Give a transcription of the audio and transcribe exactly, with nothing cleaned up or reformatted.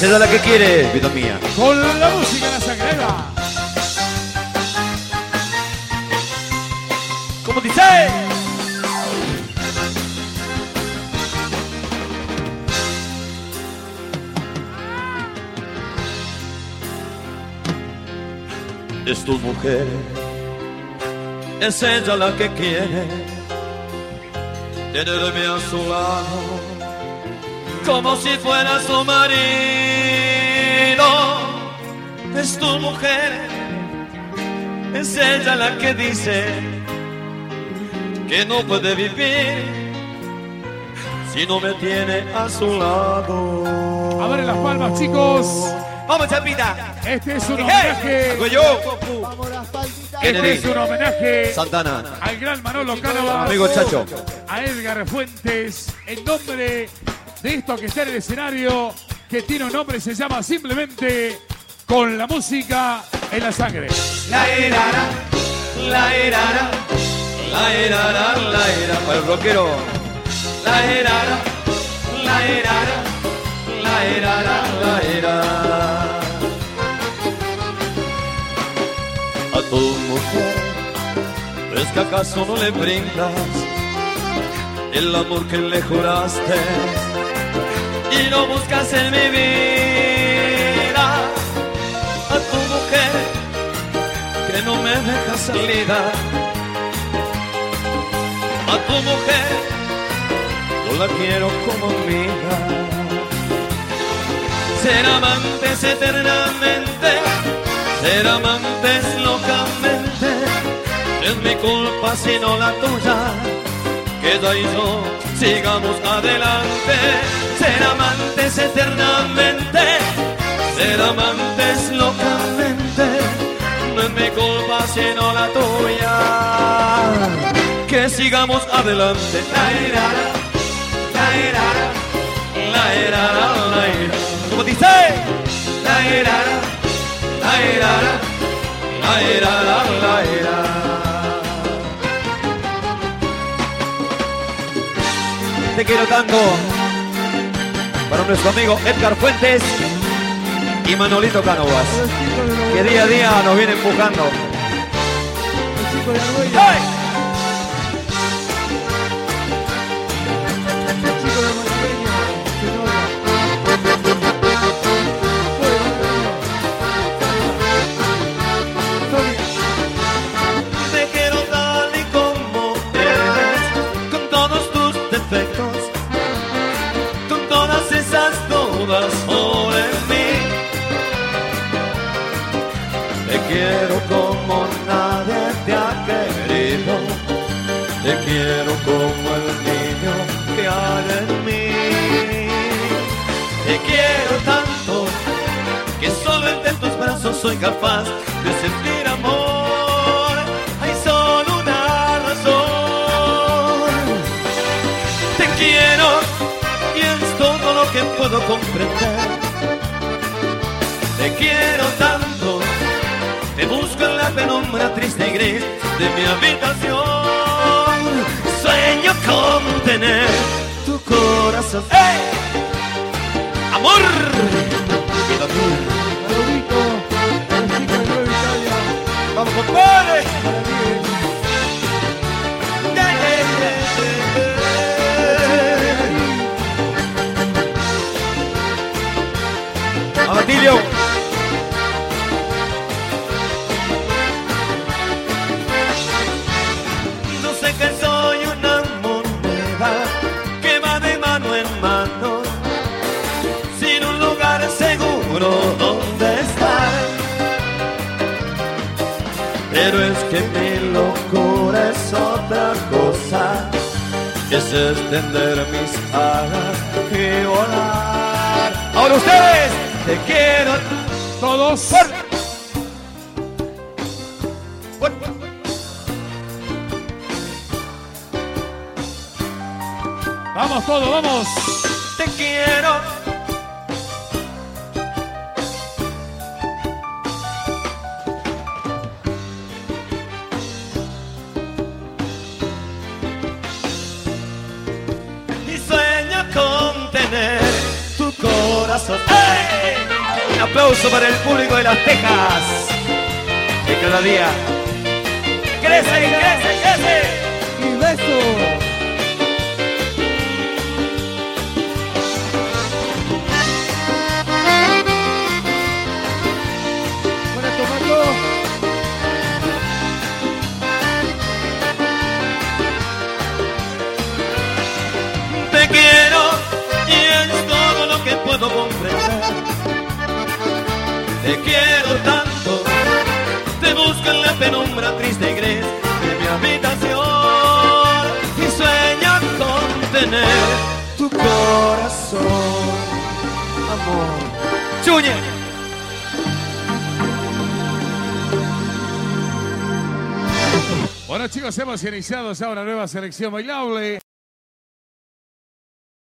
Se da la que quiere, vida mía. Con la música en la sangre. ¿Cómo dice? Es tu mujer, es ella la que quiere tenerme a su lado, como si fuera su marido. Es tu mujer, es ella la que dice que no puede vivir si no me tiene a su lado. A ver las palmas, chicos. ¡Vamos, Chapita! Este es un homenaje. Hago yo. Este es un homenaje Santana. al gran Manolo Cánova. Amigo Chacho. A Edgar Fuentes. En nombre de esto que está en el escenario, que tiene un nombre, se llama simplemente Con la música en la sangre. La erara, la erara, la erara, la erara. Para el rockero. La erara, la erara, la erara, la erara. A tu mujer, ¿es que acaso no le brindas el amor que le juraste y no buscas en mi vida? A tu mujer que no me deja salida, a tu mujer yo la quiero como amiga. Ser amantes eternamente, ser amantes locamente, es mi culpa sino la tuya, que ella y yo sigamos adelante. Ser amantes eternamente, ser amantes locamente, no es mi culpa sino la tuya, que sigamos adelante. La erara, la erara, la erara, la erara. ¿Cómo dice? La erara, la erara, la erara, la erara. Te quiero tanto. Para nuestro amigo Edgar Fuentes y Manolito Cánovas, que día a día nos viene empujando. ¡Hey! Te quiero tal y como eres, con todos tus defectos, con todas esas dudas sobre mí. Te quiero como nadie te ha querido, te quiero como el niño que hay en mí. Te quiero tanto que solo entre tus brazos soy capaz de sentir amor. Hay solo una razón. Te quiero y es todo lo que puedo comprender. Te quiero tanto, te busco en la penumbra triste y gris de mi habitación. Sueño con tener tu corazón. ¡Hey! ¡Amor! Vida mía. ¡Vamos, compadre! ¡A Batilio! No sé que soy una moneda que va de mano en mano, sin un lugar seguro donde estar. Pero es que mi locura es otra cosa, es extender mis alas y volar. Ahora ustedes, te quiero todos. Por... Vamos todos, vamos. Te quiero. Y sueño con tener tu corazón. ¡Hey! Un aplauso para el público de Las Tejas, que cada día crece y crece y crece. Y beso. Buena, Tomaco. Te quiero y es todo lo que puedo comprender. Te quiero tanto, te busco en la penumbra triste y gris de mi habitación y sueño con tener tu corazón, amor. Chuñe. Bueno chicos, hemos iniciado ya una nueva selección bailable.